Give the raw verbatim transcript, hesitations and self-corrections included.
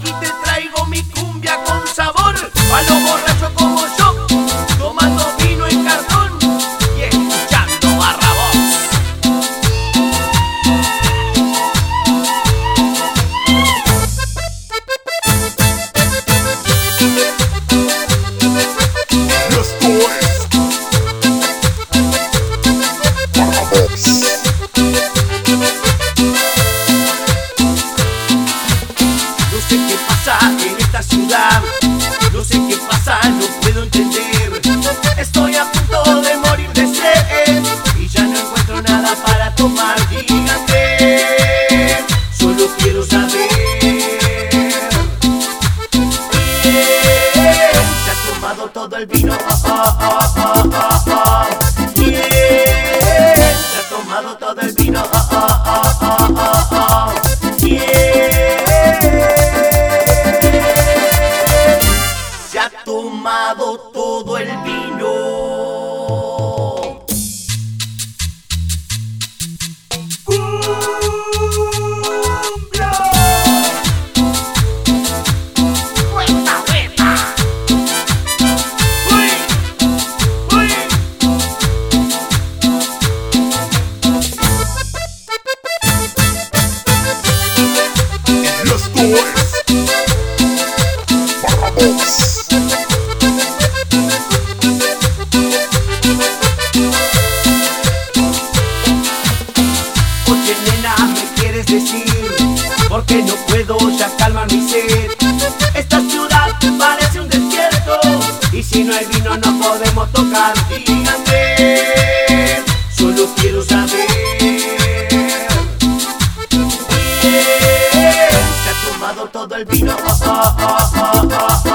Aquí te traigo mi cumbia con sabor, a lo borracho como yo, tomando vino en cartón y escuchando Barrabás. Esto es Barrabás. No sé qué pasa en esta ciudad, no sé qué pasa, no puedo entender. Estoy a punto de morir de sed y ya no encuentro nada para tomar. Dígame, solo quiero saber ¿quién se ha tomado todo el vino? Oh, oh, oh, oh, oh, oh. ¿Quién se ha tomado todo el vino? Oh, oh, oh, oh, oh, oh. ¿Quién se ha tomado todo el vino? ¡Cumbia! ¡Vuelta, vuelta! ¡Uy! ¡Uy! Y esto es Barrabás. Oye, nena, ¿me quieres decir por qué no puedo ya calmar mi sed? Esta ciudad parece un desierto y si no hay vino no podemos tocar. Díganme, solo quiero saber ¿quién se ha tomado todo el vino? Oh, oh, oh, oh, oh, oh.